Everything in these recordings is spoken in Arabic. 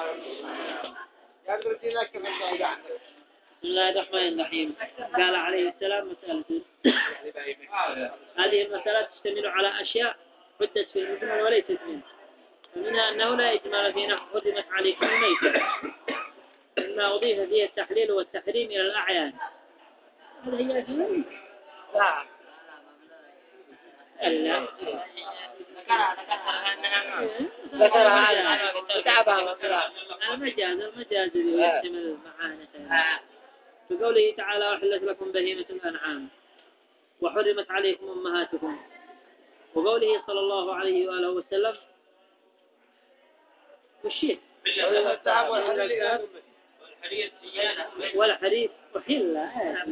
بسم الله الرحمن الرحيم. قال عليه السلام مسألة هذه المسألة تشتمل على أشياء حدثت في المجمل وليست منه، فمنها أنه لا إجمال في نحو حرمت عليكم الميتة، مما أضيف فيه التحليل والتحريم إلى الأعيان. هذا هي أجمل؟ لا لا المجاز اللي يحتمل المعاني بقوله تعالى وحلت لكم بهيمة الأنعام وحرمت عليكم أمهاتكم، وقوله صلى الله عليه وآله وسلم والشيء والحرير وحلة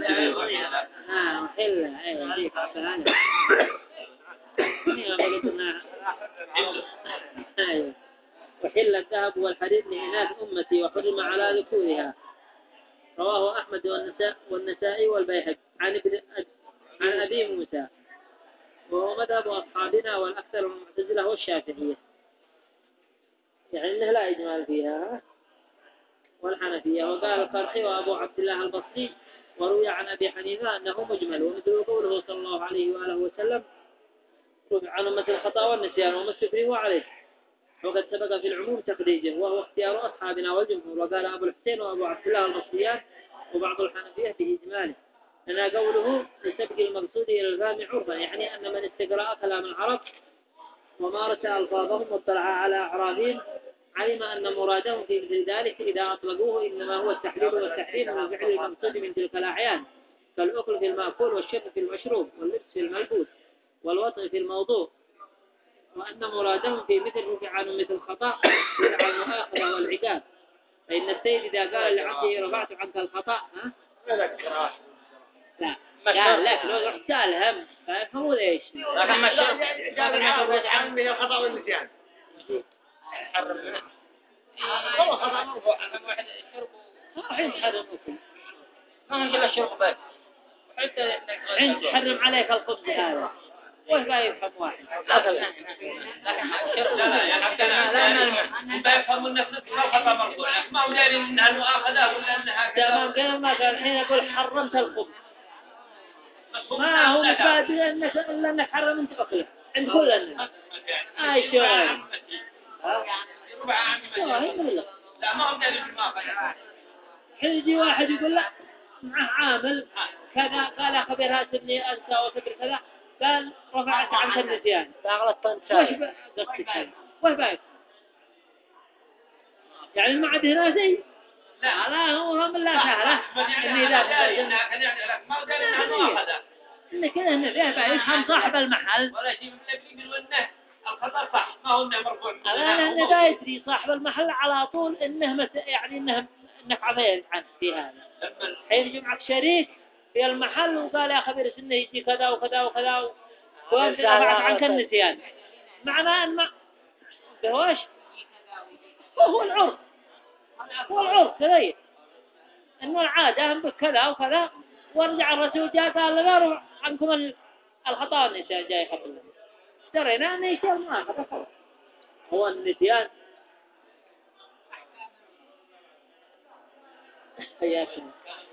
وحل الذهب والحرير لإناث أمتي وحرم على ذكورها. رواه أحمد والنسائي والبيهقي عن أبي موسى، وهو مذهب أصحابنا والأكثر المعتزلة والشافعية، يعني أنه لا إجمال فيها، والحنفية. وقال القرحي وأبو عبد الله البصري وروي عن أبي حنيفة أنه مجمل، ومثل قوله صلى الله عليه وآله وسلم عن أمة الخطأ والنسيان وما استكرهوا عليه، وقد سبق في العموم تخريجه وهو اختيار أصحابنا والجمهور. وقال أبو الحسين وأبو عبد الله البصريان وبعض الحنفية بإجماله، لأن قوله لسبق المقصود إلى الفهم عرفا، يعني أن من استقرأ كلام العرب ومارس ألفاظهم واطلع على أعرابهم علم أن مرادهم في مثل ذلك إذا أطلقوه إنما هو التحليل والتحريم من الفعل المقصود من تلك الأعيان، كالأكل في المأكول والشرب في المشروب واللبس في الملبوس والوطء في الموضوع، وأن مرادهم في مثل رفع عنه مثل خطأ رفع المؤاخذة والعقاب. فإن السيد إذا قال لعبده رفعت عنك الخطأ لا قال لك لو رحت الهم فهموا ليش لكن ما الشرب رفع عنه مثل الخطأ والنسيان حرم هو خطأ مرفوع عن واحد الشرب حين تحرم أكل ما نقول الشرب بس حتى حين تحرم عليك الخبز هذا ولا يفهم واحد لا يفهم النفس خطأ مرفوع ما هو داري انها المؤاخذة ولا انها تمام كلام ما كان الحين يقول حرمت الخبز ما هو مفاد إلا أنك حرم أنت أكله عند كل الناس أي شيء لا ما هو داري المؤاخذة. حين يجي واحد يقول لا معه عامل كذا قال خبر هاتني أنت وكبر كذا قال رفعت عنك النسيان وش بايك يعني المعد هنا زي لا هو هم لا سهلة إني ذا ما هو داري انها المؤاخذة إن كده إن فيه بايك هم صاحب المحل ولا شيء من وإنه الخطأ صح ما هو إنه مرفوع. أنا لا يدري صاحب المحل على طول إنه يعني إنك عفيت عنه في هذا. حين يجي معك شريك في المحل وقال يا خبير إنه يجي كذا وكذا وكذا وأنت رفعت عنك النسيان، معناه أن ما بهوش هو العرف كذا إنه العادة هم بكذا وكذا، ورجع الرسول جاء قال لا رفع عنكم الخطأ النسيان جاي خبر ترينا أن يشتغل ما خلاص هو النسيان. حياكم.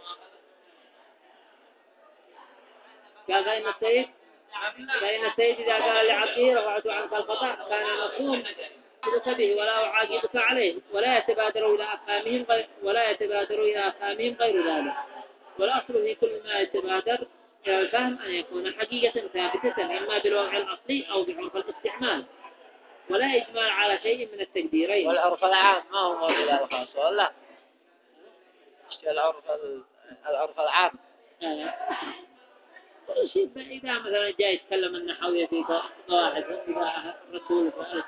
قال فإن السيد إذا قال لعبده رفعت عنك الخطأ كان مفهوم بسببه ولا أعاقبك عليه ولا يتبادر إلى أفهامهم غير ذلك. والأصل في كل ما يتبادر إلى الفهم أن يكون حقيقة ثابتة إما بالوضع الأصلي أو بعرف الاستعمال، ولا إجمال على شيء من التقديرين. والعرف العام ما هو موجود على الخاص ولا العرف العام شيء إذا مثلا جاي يتكلم النحوية في قواعد إذا رسول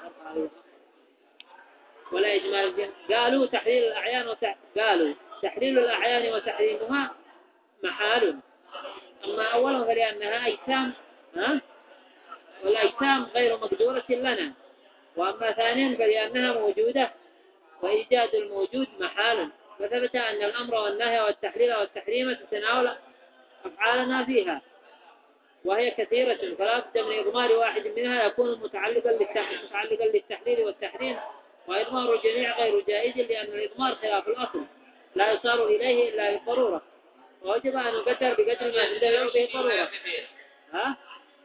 ولا إجمال قالوا تحليل الأعيان قالوا تحليل الأعيان وتحريمها محال. أما أولا فلأنها أجسام والأجسام غير مقدورة لنا، وأما ثانيا فلأنها موجودة وإيجاد الموجود محال، فثبت أن الأمر والنهي والتحليل والتحريم تتناول أفعالنا فيها وهي كثيرة، فلا بد من إضمار واحد منها يكون متعلقا للتحليل والتحريم وإضمار الجميع غير جائز لأن الإضمار خلاف الأصل لا يصار إليه إلا للضرورة ووجب أن يقدر بقدر ما تندفع به الضرورة. ها؟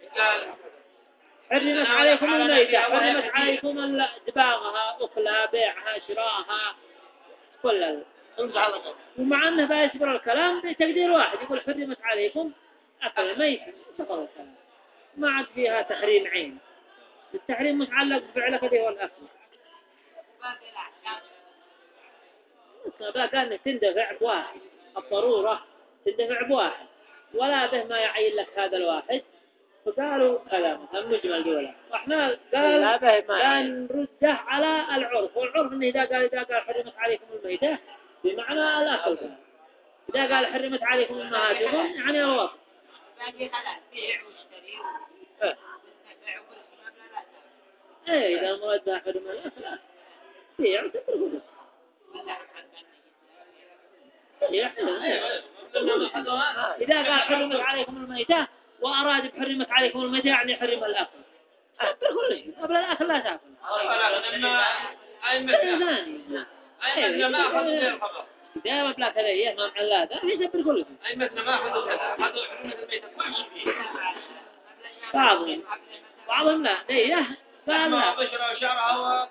حرمت عليكم الميتة، حرمت عليكم دباغها، أكلها، بيعها، شراءها، كل ومع أنه بيصبر الكلام بتقدير واحد يقول حرمت عليكم أكل الميت صبر الكلام ما عاد فيها تحريم عين. التحريم متعلق بفعل كذا والأكل. بقى كان تندفع بواحد الضرورة تندفع بواحد ولا به ما يعين لك هذا الواحد فقالوا كلام هم مجمل جولا واحنا قال كان رده على العرف والعرف انه اذا قال حرمت عليكم الميتة بمعنى الاكل اذا قال حرمت عليكم المهاتم يعني الوصف ايه اذا المراد حرم الاكل بيع وتتركه إذا قال حرمت عليكم الميتة وأراد بحرمت عليكم الميتة يعني حرم الأكل تقول لي قبل الأكل لا تأكل أيمتنا ما أخذوا غير الخبر إذا ما بلا كذا ما معلاده ليس بقول لك أيمتنا ما أخذوا حرمت الميتة كل شيء بعضهم لا ليه قال لا بشرة وشعرها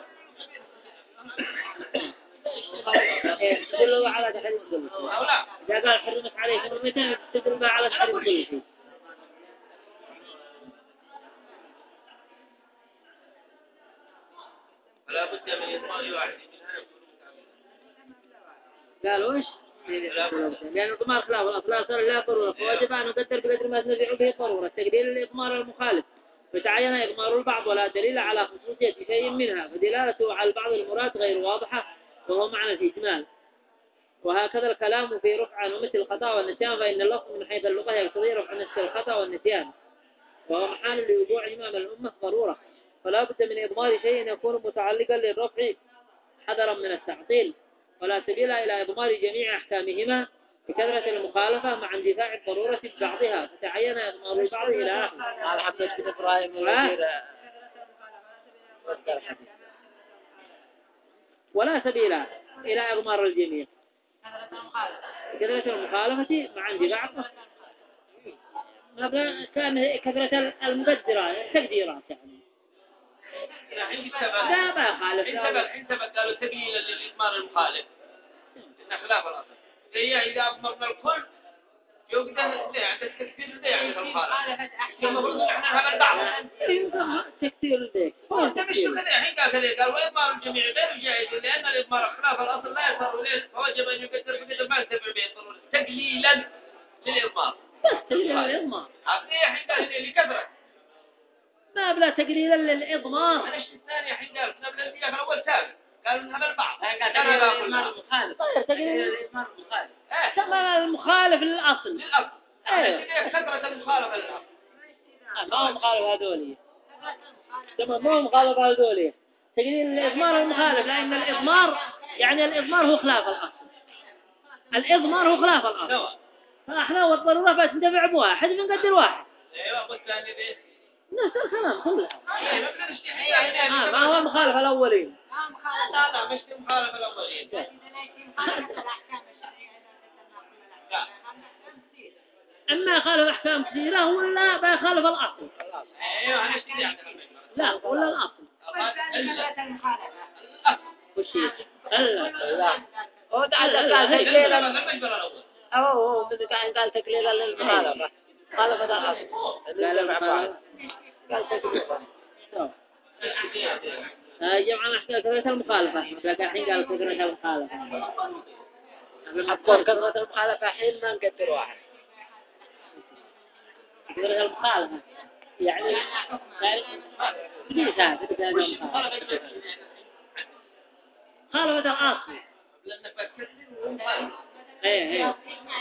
تدلوا على تحريم كل شيء إذا قال حرمت عليكم الميتة تدلوا على تحريم كل شيء. فلا بد من إضمار واحد قالوا إيش؟ لأن الضمار خلاف الأصل صار لا ضرورة فواجب أن نقدر بقدر ما تنزع به ضرورة تقدير الإضمار المخالف فتعين إضمار البعض ولا دليل على خصوصية شيء منها فدلالته على البعض المراد غير واضحة وهو معنى الإجمال. وهكذا الكلام في رفع ومثل الخطأ والنسيان فإن اللفظ من حيث اللغة يقتضي رفع مثل الخطأ والنسيان وهو محال لوقوع إمام الأمة ضرورة فلا بد من إضمار شيء يكون متعلقا للرفع حذرا من التعطيل ولا سبيل إلى إضمار جميع أحكامهما بكثرة المخالفة مع اندفاع الضرورة ببعضها فتعين إضمار البعض إلى آخر. محمد بن إبراهيم ولا سبيل إلى إضمار الجميع كثرة المخالفة مع اندفاع كان كثرة المقدرات تقديرات يعني لا ما خالف الحين ثبت قالوا تقليلا للإضمار المخالف إن خلاف الأصل هي إذا أضمرنا الكل يقدر ليه عند التكثير ليه عند المخالف المفروض إحنا هذا البعض تكثير ذيك أنت مش كذا الحين قال وإضمار الجميع غير جائز لأن الإضمار خلاف الأصل لا يصار إليه فوجب أن يقدر بقدر ما ينتفع به الضرورة تقليلا للإضمار بس تقليلا للإضمار أصلي الحين قال لي كثرة ما بلا تقليلا للإضمار أنا الشيء الثاني الحين قال كنا بلا نتيجة في الأول ثابت قالوا إن هذا البعض قال الإضمار المخالف تقليل الإضمار المخالف كما المخالف للأصل للأصل أنا كثرة المخالفة للأصل ما هو مخالف هذولي تمام ما هو مخالف هذولي تقليل الإضمار المخالف لأن الإضمار يعني الإضمار هو خلاف الأصل الإضمار هو خلاف الأصل فإحنا والضرورة بس ندفع بواحد بنقدر واحد أيوة قلت ثاني ذي نفس الكلام كلها ما ما هو مخالف الأولين لا مش مخالف الأولين أما خالف أحكام كثيرة ولا بيخالف الأصل أيوة أنا اشتري عندنا لا ولا الأصل وشي لا هو قال تقليلا هو قال تقليلا للمخالفة خالف هذا الأصل قال تقليلا جمعنا أحكام كثرة المخالفة الحين قال كثرة المخالفة أقول كثرة المخالفة حين ما نقدر واحد كثرة المخالفة يعني ليس هذا خالفة الأصل لأنك بتكثر ومخالف ايه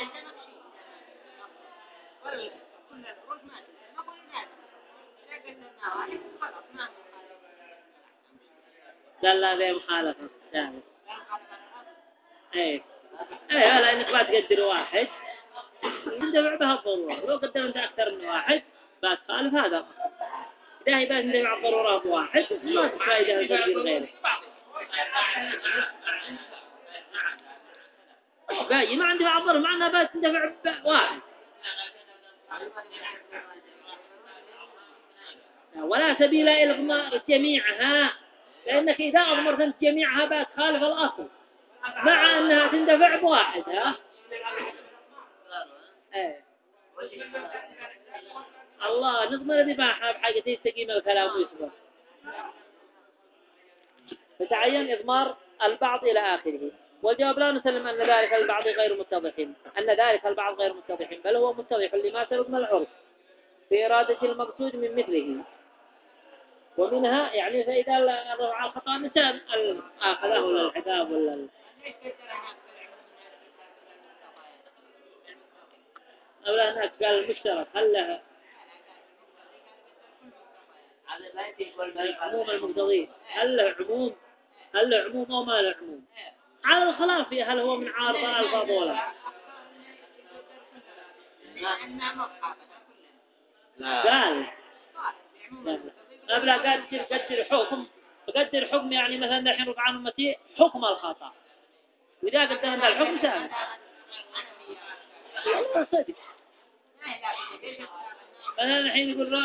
لا ذي مخالفة ثابت ايه لأنك ما تقدر واحد تندفع بها الضرورة لو قدرت أكثر من واحد بتخالف هذا إذا هي بس ندفع الضرورة بواحد ما تفايدها تقدير غيره باقي ما عندي معبر معنا بس ندفع واحد ولا سبيل إلى إضمار جميعها لأنك إذا أضمرت جميعها بتخالف الأصل مع أنها تندفع بواحد ها ايه الله نضمن ذباحها بحاجة يستقيم الكلام ويصبر فتعين إضمار البعض إلى آخره والجواب لا نسلم أن ذلك البعض غير متضح أن ذلك البعض غير متضح بل هو متضح لما سبق من العرف في إرادة المقصود من مثله ومنها يعني فإذا رفع الخطأ مثل أخذه للعقاب ولا أولا هناك قال المشترك هل له العموم المقتضي هل له عموم أو ما له عموم على الخلاف فيه هل هو من عارض الألفاظ ولا قال أبلا قدر حكم يعني مثلا الحين رفع عن أمتي حكم الخطأ وإذا قدرنا الحكم ثابت والله صدق مثلا الحين يقول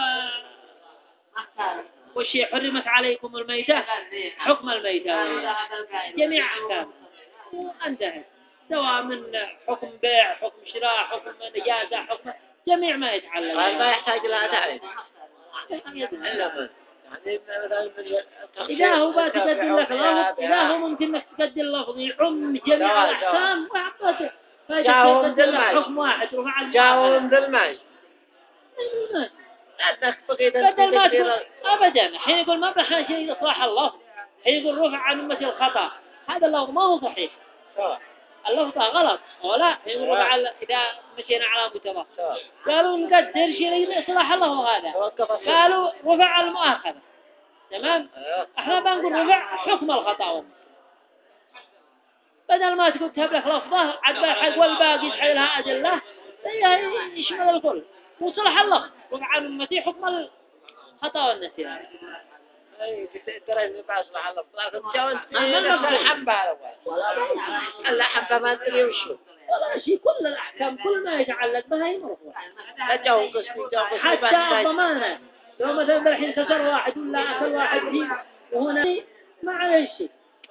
وشي حرمت عليكم الميتة حكم الميتة جميع أحكام وانتهت سواء من حكم بيع حكم شراء حكم نجاسة حكم جميع ما يتعلق ما يحتاج لها تعريف إذا هو بتقدم لك لفظ إذا هو ممكن إنك تقدم لفظ يعم جميع الأحكام جاهم ذل ماج حكم واحد رفع جاهم ذل ماج بدل ما تقول أبدا حين يقول ما بخل شيء إصلاح اللفظ حين يقول رفع عن مثل الخطأ هذا اللفظ ما هو صحيح اللفظ غلط ولا حين يقول رفع إذا مشينا على متبع قالوا نقدر شيء إصلاح اللفظ هذا قالوا رفع المؤاخذة تمام احنا بنقول رفع حكم الخطأ بدل ما تقول تبلغ لفظه عد حق والباقي تحيلها أدلة يشمل الكل وصلح الله رفع عن أمتي حكم الخطأ والنسيان اي ترى اللي بصلح الله لكن جاوز الحبة الحبة ما تدري وشو ولا شيء كل الأحكام كل ما يتعلق بها يمرفوع حتى الضمانة لو مثلا الحين كسر واحد ولا أكل واحد فيه وهنا ما عليه شيء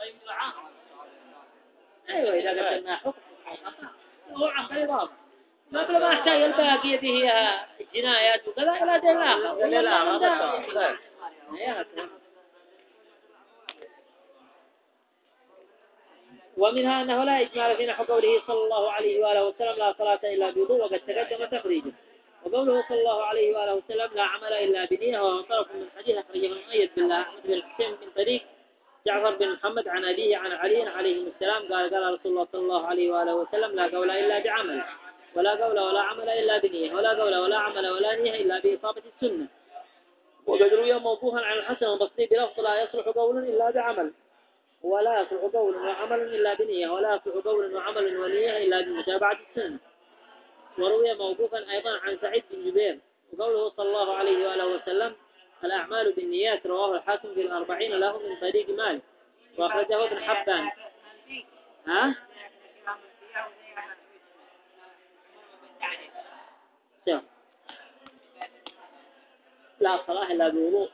أيوة إذا قدرنا حكم هو عن طريق ما بلا ما احتاج الباقي به الجنايات وكذا إلى دليل آخر ومنها أنه لا إجمال في نحو قوله صلى الله عليه وآله وسلم لا صلاة إلا بوضوء وقد تقدم تخريجه وقوله صلى الله عليه وآله وسلم لا عمل إلا بنية وهو طرف من حديث أخرجه المؤيد بالله أحمد بن الحسين من طريق جعفر بن محمد عن أبيه عن علي عليه السلام قال رسول الله صلى الله عليه وآله وسلم لا قول إلا بعمل ولا قول ولا عمل إلا بنية ولا قول ولا عمل ولا نية إلا بإصابة السنة وقد روي موقوفا عن الحسن البصري بلفظ لا يصلح قول إلا بعمل ولا يصلح قول وعمل إلا بنية ولا يصلح قول وعمل ونية إلا بمتابعة السنة وروي موقوفا أيضا عن سعيد بن جبير وقوله صلى الله عليه وآله وسلم الأعمال بالنيات رواه الحاكم في 40 له من طريق مالك وأخرجه ابن حبان ها؟ لا صلاة إلا بوضوء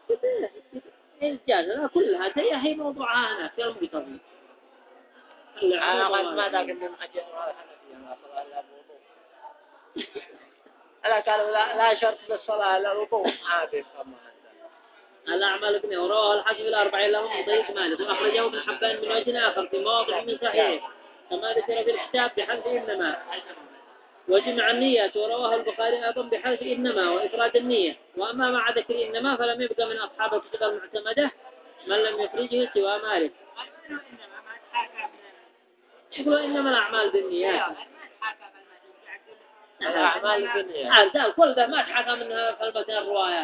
الجازة كلها هي موضوعها هنا في المقتضي ما ذاك من أجل ما صلاة إلا بوضوء ألا قالوا لا شرط للصلاة إلا الوضوء عادي الأعمال ابن ورواه الحاكم في 40 له من طريق مالك وأخرجه ابن حبان من وجه آخر في مواضع من صحيح كما ذكر في الكتاب بحذف إنما وجمع النية ورواه البخاري أيضا بحذف إنما وإفراد النية وأما مع ذكر إنما فلم يبقى من أصحاب الكتب المعتمدة من لم يخرجه سوى مالك يقول إنما الأعمال بالنيات الأعمال بالنيات قال كل ده ما تحكى منها في الروايات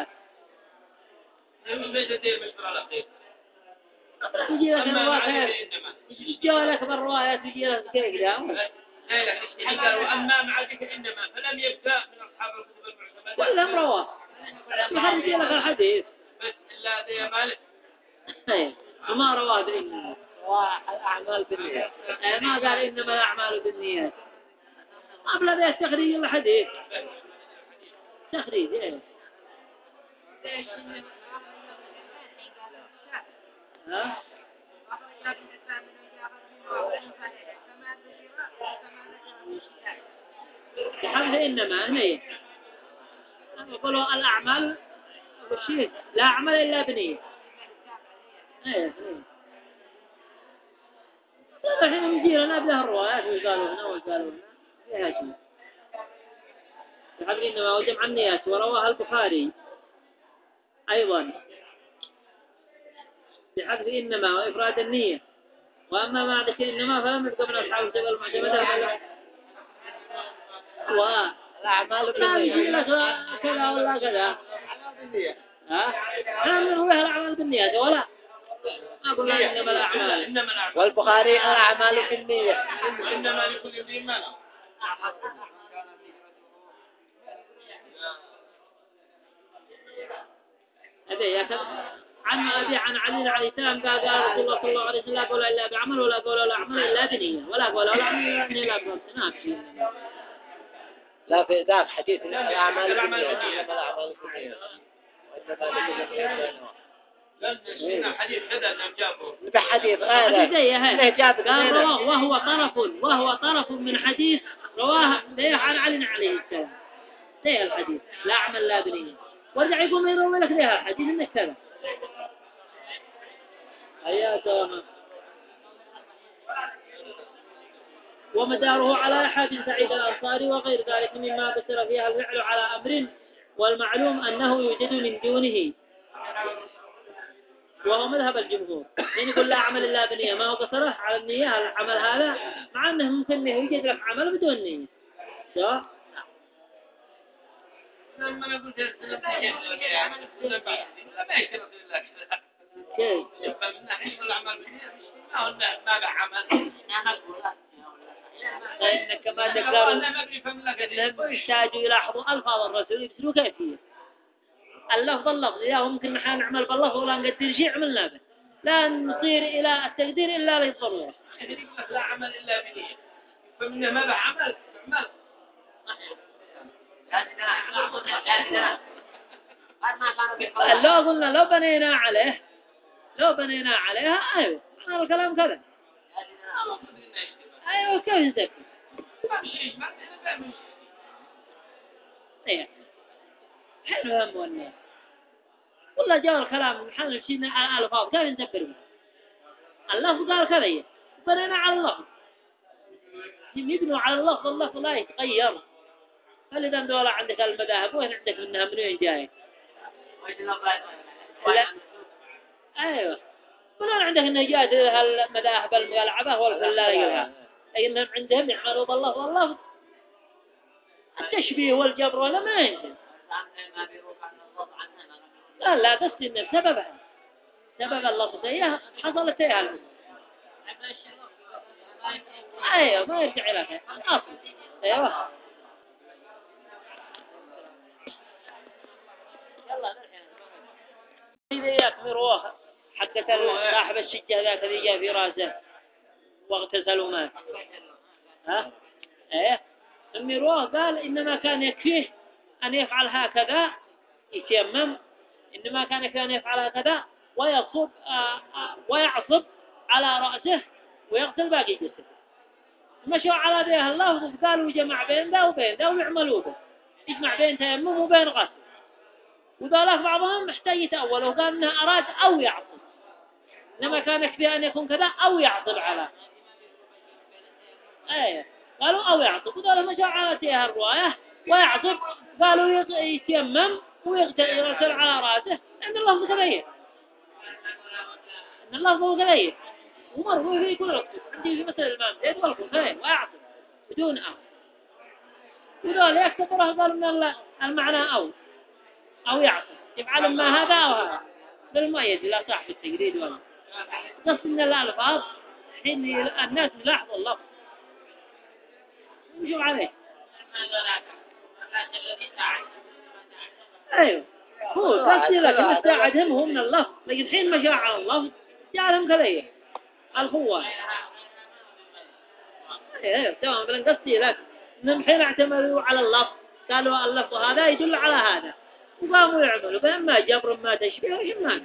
يجي لك الروايات يجي لك بالروايات يجي لك كيف ده وأما مع ذكر إنما فلم يبقى من أصحاب الكتب المعتمدة كلهم رواه يخرج لك الحديث بس إلا ذي مالك وما رواه بإنما والأعمال بالنيات. ما قال إنما الأعمال بالنيات. قبل ذا التخريج الحديث تخريج إيه ها بحمد إنما هني يقولوا الأعمال وشيء لا أعمل إلا بنية إيه الحين مجيرنا بله الروايات وقالوا هنا وقالوا هنا فيها شيء بحمد إنما وجمع النيات ورواه البخاري أيضا بحذف إنما وإفراد النية وأما مع ذكر إنما فلم يبقى من أصحاب الجبل المعتمدة الأعمال لا يجي بالنيات. لك كذا ولا كذا ها احنا بنقول له الأعمال بالنيات ولا أقول له إنما الأعمال والبخاري الأعمال بالنية. إنما لكل ذي مال. أبي يا عن أبي عن علي عليه السلام قال رسول الله صلى الله عليه وسلم لا قول إلا بعمل ولا قول ولا عمل إلا بنية ولا قول ولا عمل إلا بنية لا شيء لا في ذاك حديث الأعمال بالنيات. الأعمال بالنيات. لأن حديث هذا اللي جابه. بحديث هذا. قال وهو طرف من حديث رواه ليه عن علي عليه السلام. ليه الحديث لا عمل لا بنية. ورجع يقوم يروي لك ليه الحديث إنك كذا. أياتهم. ومداره على أحد سعيد الأنصاري وغير ذلك مما بسر فيها الفعل على أمر والمعلوم أنه يوجد من دونه وهو مذهب الجمهور يعني يقول لا عمل إلا بنية ما هو بصره على النية العمل هذا مع أنه ممكن يوجد لك عمل بدون نية صح؟ لما نقول ما يشترط إلا كذا. كيف؟ يبقى من ناحية الأعمال بالنية ما هو ما بعمل. فإنك ما تقدر إنهم يحتاجوا يلاحظوا ألفاظ الرسول يبسلوا كيفية اللفظ إذا ممكن نحن نعمل باللفظ ولا نقدر شيء عملنا به لا نصير إلى التقدير إلا للضرورة لا عمل إلا بنية فمنه ما بعمل لو قلنا لو بنينا عليها أيوه هذا الكلام كذا أيوه كيف نسكت ايه حلو يا مولنا والله جاء الكلام نحن نشينا على الألفاظ كيف نتبر به اللفظ قال كذا بنينا على اللفظ يبنوا على اللفظ لا يتغير فلذا دولة عندك المذاهب وين عندك منها من وين جاي ايوه من عندك النجات المذاهب الملعبة والفلالة أيضا عندهم يعملوا باللفظ التشبيه والجبر ولا ما ينزل لا قصدي إن سبب اللفظية حصلت فيها الأمر أيوة ما يرجع لك أصل أيوة إذا يكمروها حتى صاحب الشجة ذاك اللي جاء في راسه واغتسلوا مات ها ايه المروه قال إنما كان يكفيه أن يفعل هكذا يتيمم إنما كان يكفيه أن يفعل هكذا ويعصب على رأسه ويغسل باقي جسده مشوا على ذي الله قالوا جمع بين ذا وبين ذا ويعملوا به يجمع بين تيمم وبين غسل وذلك بعضهم محتاج يتأول وقال إنه أراد أو يعصب إنما كان يكفيه أن يكون كذا أو يعصب على ايه قالوا او يعصب وذلك مشوا على تيها الرواية ويعصب قالوا يتيمم ويغسل على راسه ان اللفظ كذلك ان اللفظ كذلك ومرفوع في كل وقت عندي في مثل الامام زيد والكوفي ويعصب بدون وذلك يكتبره قالوا ان المعنى او يعصب يفعل ما هذا او هذا بالمؤيد لا صاحب التجريد ولا قصد ان الالفاظ حين الناس يلاحظوا اللفظ شو عليه ايوه هو قصدي لك ان استعدهم من اللفظ لكن حين ما جاء على اللفظ جعلهم كذي الخوان تمام بلن قصدي لك من حين اعتمدوا على اللفظ قالوا اللفظ هذا يدل على هذا وقاموا يعملوا فإما جبر ما تشبيه إما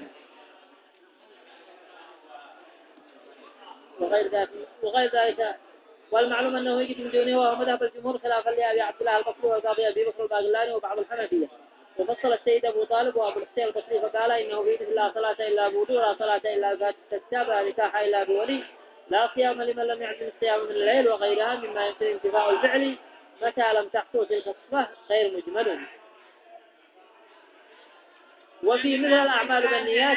وغير ذلك والمعلوم أنه يجب من دونه وهو مذهب الجمهور خلافا لأبي عبد الله البصري والقاضي أبي بكر الباقلاني وبعض الحنفية وفصل السيد أبو طالب وأبو الحسين البصري فقال إنه في لا صلاة إلا بوضوء لا صلاة إلا بكتاب لا نكاح إلا بولي لا صيام لمن لم يعزم الصيام من الليل وغيرها مما يمكن انتفاء الفعل متى لم تحصل تلك الصفة غير مجمل. وفي مثل الأعمال بالنيات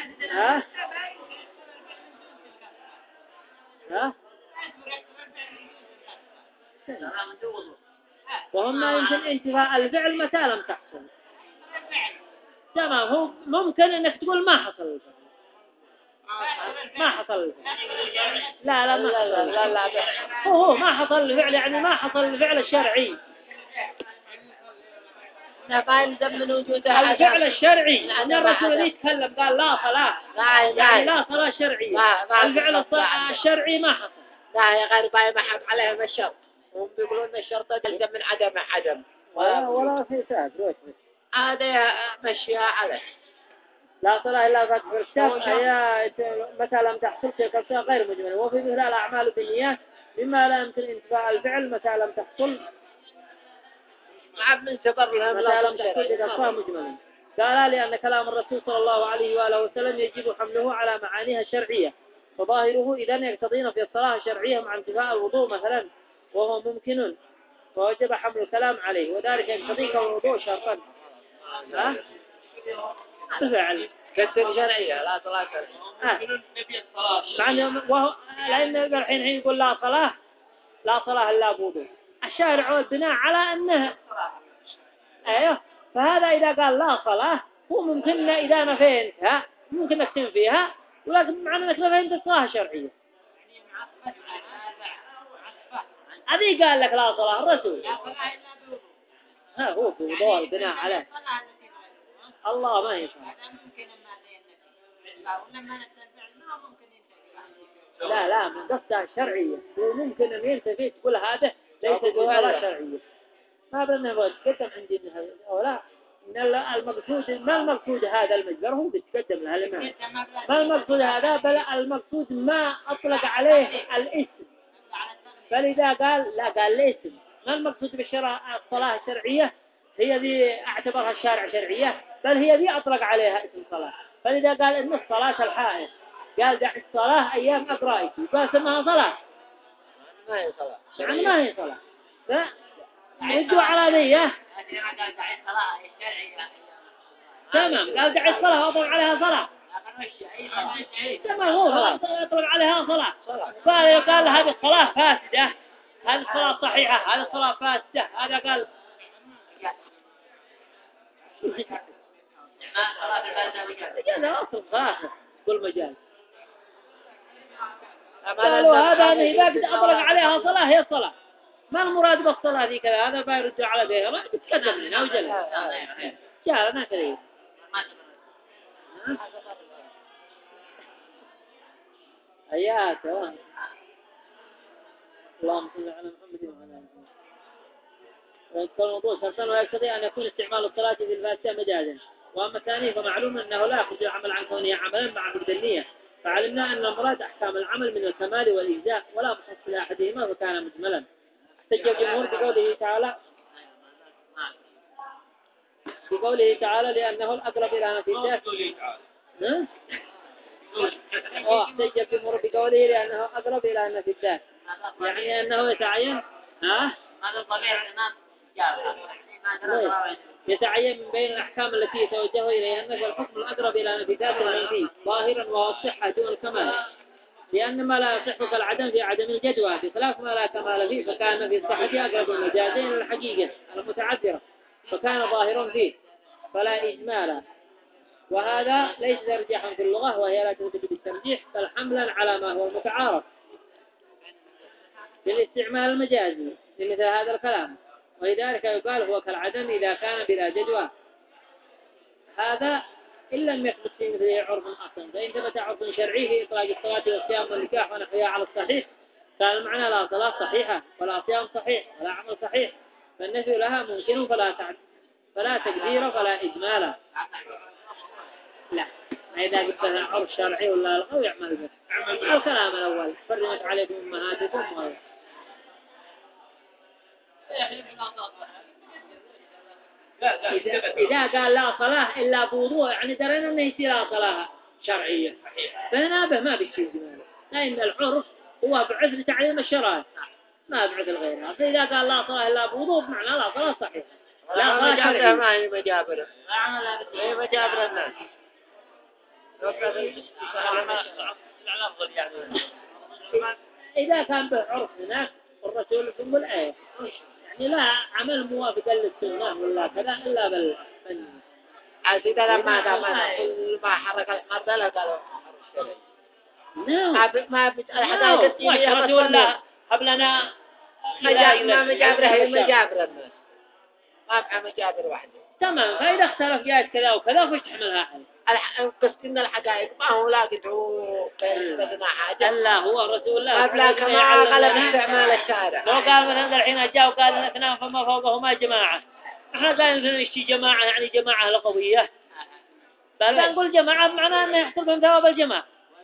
وهم ما يمكن انتفاء الفعل متى لم تحصل. تمام هو ممكن انك تقول ما حصل الفعل. ما حصل الفعل. لا هو ما حصل الفعل يعني ما حصل الفعل الشرعي. ما يلزم من وجودها الفعل الشرعي أن الرسول يتكلم قال لا صلاة يعني لا صلاة شرعية. الفعل الشرعي ما حصل. لا يا غير باي ما حط عليهم الشرط. هم بيقولون الشرط يلزم من عدم ولا في ساعة هذا مشيها عليه. لا صلاة إلا فتح الكتاب هي متى لم تحصل تلك الصفة غير مجمل. وفي مثل الأعمال بالنيات مما لا يمكن انتفاء الفعل متى لم تحصل من سبر لهم متى لم تحصل تلك الصفة مجمل. قال لأن كلام الرسول صلى الله عليه وآله وسلم يجب حمله على معانيها الشرعية فظاهره إذن يقتضين في الصلاة الشرعية مع انتفاء الوضوء مثلا وهو ممكن فوجب حمل الكلام عليه وذلك يقتضي كون الوضوء شرطا. الفعل كسر شرعية لا صلاة شرعية لأن الحين يقول لا صلاة إلا بوضوء الشارع بناء على أنها أيوه فهذا إذا قال لا صلاة هو ممكن إذا نفينتها ممكن أنك تنفيها ولكن معنى أنك نفينت الصلاة شرعية. هذه قال لك لا صلاة الرسول هو بوضوء البناء عليه الله ما يفعل. لا من قصدها شرعية وممكن أن ينتفي تقول هذا ليس بصلاة شرعية ما بدنا نقول تقدم عندي من هذا أو لا إن المقصود ما المقصود هذا المجبر هو بيتقدم لها الإمام ما المقصود هذا بل المقصود ما أطلق عليه الاسم فلذا قال لا قال الاسم ما المقصود بالشرع الصلاة الشرعية هي ذي اعتبرها الشارع شرعية بل هي ذي أطلق عليها اسم صلاة فلذا قال إن الصلاة الحائط قال دع الصلاة أيام أقرائك قال سمها صلاة ما هي صلاة يعني ما هي صلاة ردوا على ذي تمام قال دع الصلاة وأطلق عليها صلاة تمام هو أطلق عليها صلاة قال هذه الصلاة فاسدة هذه الصلاة صحيحة هذه الصلاة فاسدة هذا قال هذا أصل صلاة كل مجال قالوا هذا إذا قد أطلق عليها صلاة هي الصلاة ما المراد بالصلاة ذي كذا هذا بيرد على ذي لا تتكلم لنا وجل جاء لنا كذا آيات اللهم صل على محمد وعلى آله ويذكر الموضوع شرطا ويقتضي أن يكون استعمال الصلاة في الفاتحة مجازا وأما الثاني فمعلوم أنه لا يخرج العمل عن كونه عملا مع فرد النية فعلمنا أن المراد أحكام العمل من الكمال والإجزاء ولا مخصص لأحدهما فكان مجملا. احتج الجمهور بقوله تعالى لأنه الأقرب إلى نفي الذات احتج الجمهور بقوله لأنه أقرب إلى نفي الذات يعني أنه يتعين هذا الضمير الإمام يتعين من بين الأحكام التي يتوجه إليها أن الحكم الأقرب إلى نفي ذات المنفي ظاهرا وهو الصحة دون الكمال لأن ما لا يصح كالعدم في عدم الجدوى بخلاف ما لا كمال فيه فكان في الصحة أقرب المجازين للحقيقة المتعذرة فكان ظاهرا فيه فلا إجمالا وهذا ليس ترجيحا في اللغة وهي لا تثبت بالترجيح بل حملا على ما هو المتعارف بالاستعمال المجازي لمثل هذا الكلام ولذلك يقال هو كالعدم إذا كان بلا جدوى هذا إن لم يثبت في مثله عرف أصلا، فإن ثبت عرف شرعي في إطلاق الصلاة والصيام والنكاح ونحوها على الصحيح كان المعنى لا صلاة صحيحة ولا صيام صحيح ولا عمل صحيح، فالنفي لها ممكن فلا تقدير فلا إجمال. لا، إذا قلت لها عرف شرعي ولا الغو يعمل به الكلام الأول حرمت عليكم أمهاتكم إذا قال لا صلاة إلا بوضوء يعني درينا أنه يصير لا صلاة شرعية، فهنا به ما بيصير جمال، لأن العرف هو بعث تعليم الشرائع ما بعث غيرها. فإذا قال لا صلاة إلا بوضوء بمعنى لا صلاة صحيحة لا صلاة شرعية. ما هي مجابرة، هي مجابرة الناس. إذا كان به عرف هناك الرسول يقول إيه يعني لا عمل موافقا للسنة ولا كذا إلا بالفن. عزيزة لما دامنا كل ما حرك المرضى قالوا ما الحقائق الدينية بس ولا قبلنا ما مجابرة هي مجابرة الناس ما بقى مجابر واحدة. تمام. فإذا اختلف جاءت كذا وكذا فش تحملها حل قصدنا الحقائق ما هو لاقته بدنا حاجة ألا هو رسول الله ما بلا كما غلب استعمال الشارع. لو قال مثلا الحين جاء وقال اثنان فما فوقهما جماعة، احنا قال مثلا اشتي جماعة يعني جماعة لقوية، بل نقول جماعة بمعنى أنه يحصل بهم ثواب الجماعة.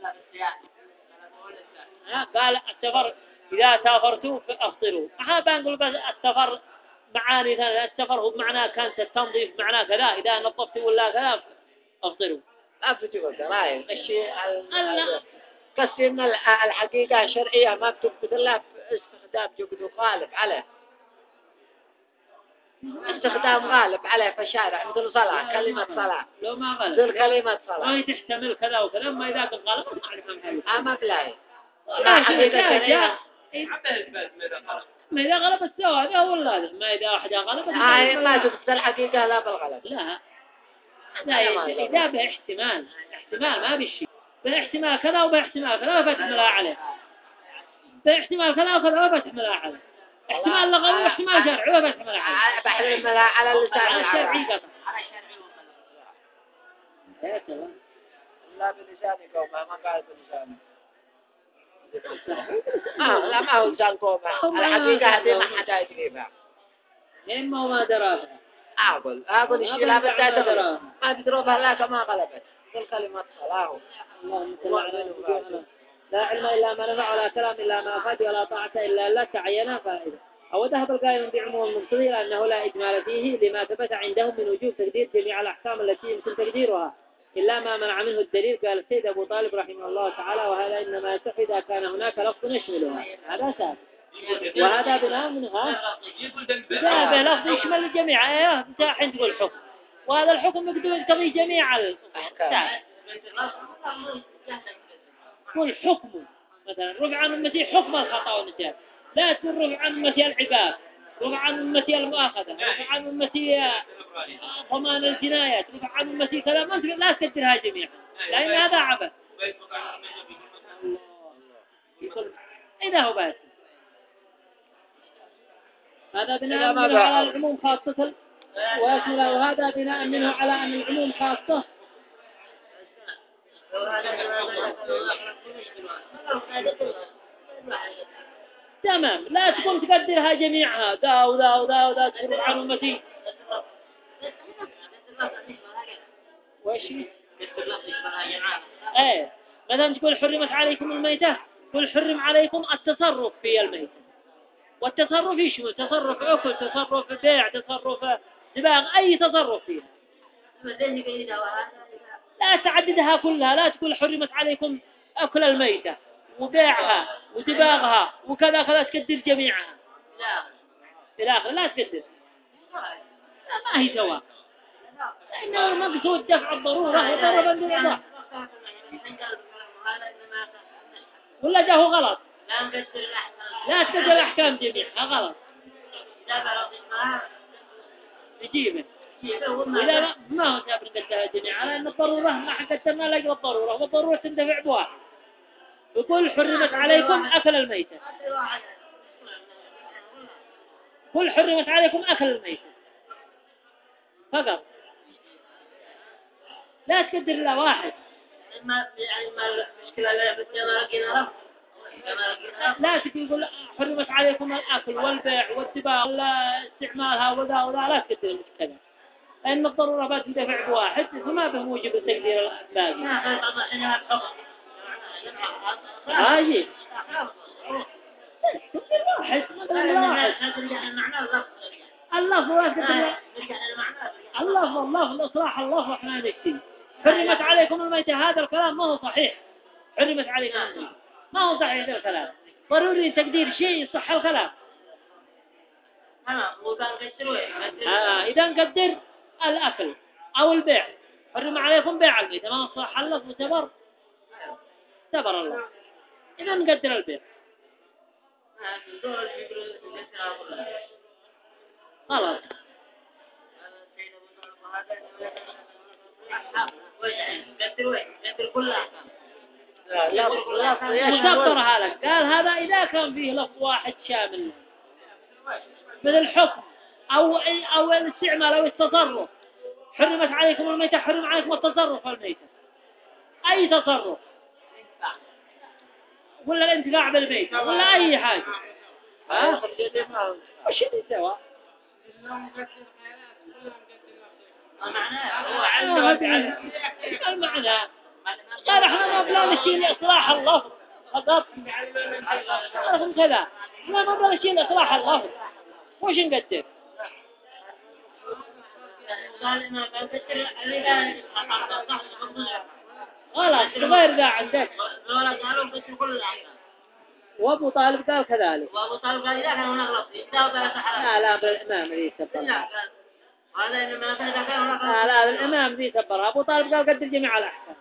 قال السفر إذا سافرتوا فأفطروا، احنا بنقول بس السفر معاني ثانية، السفر هو بمعنى كانت التنظيف معناه كذا، إذا نظفتوا ولا كذا أفطروا. أفتوا كراي الشيء قصدنا الحقيقة الشرعية ما بتثبت إلا باستخدام جهد غالب عليه، استخدام غالب عليه في الشارع مثل صلاة كلمة صلاة لو ما غلب مثل كلمة صلاة ما تحتمل كذا وكذا ما إذا كان غلب ما نعرفها ما بلاي ما حقيقة شرعية ما إذا غلب السوا هذا هو اللازم، ما إذا واحدة غلبت ما تثبت الحقيقة لا بالغلب. لا إذا باحتمال ما بالشيء باحتمال كذا وباحتمال كذا وبتحملها عليه، باحتمال كذا وكذا وبتحملها عليه، احتمال لغوي واحتمال شرعي وبتحملها عليه. بحملها على اللسان الشرعي قطع لا بلسانك وما قال بلسانك لا ما هو لسان قومه الحقيقة هذه ما حدا يدريها إما ما درى أقول الشيء لا بدها تغلب ما تدروبها لا كما غلبت كل كلمة صلاة لا علم إلا ما نفع ولا كلام إلا ما فاد ولا طاعة إلا لا تعينا فائدة. أو ذهب القائل بعموم المقتضي لأنه لا إجمال فيه لما ثبت عندهم من وجوب تقدير جميع الأحكام التي يمكن تقديرها إلا ما منع منه الدليل. قال السيد أبو طالب رحمه الله تعالى وهذا إنما يصح إذا كان هناك لفظ يشملها، هذا سابق وهذا بناء منها ذهب لفظ يشمل الجميع مساحين تقول الحكم، وهذا الحكم يقتضي جميع الأحكام. كل حكم مثلا رفع عن المسيح حكم الخطأ والنسيان، لا تكون رفع عن المسيح العقاب، رفع عن المسيح المؤاخذة، رفع عن المسيح ضمان الجنايات، رفع عن المسيح كلام ما لا تقدرها جميعا لأن هذا عبث. إذا هو بس هذا بناء منه على العموم خاصة ويشمل هذا بناء منه على أن العموم خاصة. تمام لا تكون تقدرها جميعها دا ودا ودا ودا تقول عن المسيح وشي ايه مثلا تقول حرمت عليكم الميتة، تقول حرم عليكم التصرف في الميتة، والتصرف يشمل تصرف أكل تصرف بيع تصرف دباغ أي تصرف فيها، لا تعددها كلها، لا تقول حرمت عليكم أكل الميتة وبيعها ودباغها وكذا كذا تقدر جميعها في الآخر لا تقدر ما هي سواء، إنه المقصود دفع الضرورة وضربا بالإضاءة ولا جاء هو غلط لا تقدر الأحكام جميعها غلط يجيبه إذا ما هو سابر قدها جميعا لأن الضرورة ما حقدرنا لقى الضرورة والضرورة تندفع بواحد. يقول حرمت عليكم أكل الميتة، قل حرمت عليكم أكل الميتة فقط لا تقدر إلا واحد. ما يعني ما المشكلة لا بس أنا لقينا لا تقول حرمت عليكم الأكل والبيع والسباق ولا استعمالها وذا وذا، لا تقدر كذا، لأن الضرورة بس تدفع بواحد فما به موجب تقدير الباقي. هاي واحد اللفظ إصلاح اللفظ إحنا نكتب حرمت عليكم الميتة، هذا الكلام ما هو صحيح. حرمت عليكم الميتة ما هو صحيح هذا الكلام، ضروري تقدير شيء يصح الكلام. إذا نقدر الأكل أو البيع، حرم عليكم بيع الميتة ما صح اللفظ وتبر الله. إذا نقدر البيع خلاص. مصدر هذا قال هذا إذا كان فيه لفظ واحد شامل مثل الحكم أو الاستعمال أو التصرف. حرمت عليكم الميتة، حرم عليكم التصرف الميتة، أي تصرف ولا الانتفاع بالميتة ولا أي حاجة. وش اللي سوى؟ المعنى قال احنا ما بلا نشيل إصلاح اللفظ فقط كذا، احنا ما بلا نشيل إصلاح اللفظ وش نقدر؟ غلط غير ذا عندك. وابو طالب قال كذلك. وابو طالب قال إذا كان هناك لفظ لا بالإمام ذي سبرها. هذا إنما كان هناك لا الإمام ذي سبرها. أبو طالب قال قدر جميع الأحكام.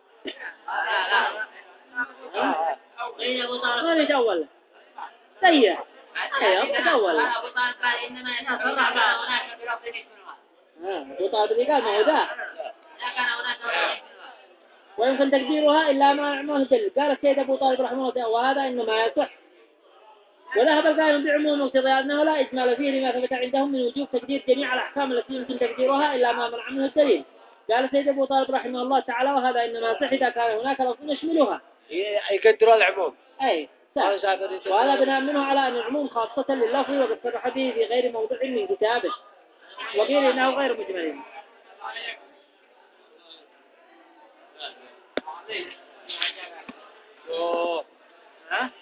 غير أبو طالب ما يتأول سيء. أيوة تأول. أبو طالب قال إنما يتصرح هناك بلفظ أبو طالب قال ما هو ذا. ويمكن تقديرها إلا ما مهدل. قال السيد أبو طالب رحمه الله وهذا إنما يصح. وذهب القائل بعموم مقتضى أنه لا إجمال فيه لما ثبت عندهم من وجوب تقدير جميع الأحكام التي يمكن تقديرها إلا ما منع منه الدليل. قال السيد أبو طالب رحمه الله تعالى وهذا إنما يصح إذا كان هناك لفظ يشملها. يقدروا العموم. أي وهذا بناء منه على أن العموم خاصة لللفظ وقد صرح به في غير موضع من كتابه وقيل إنه غير مجمل. ها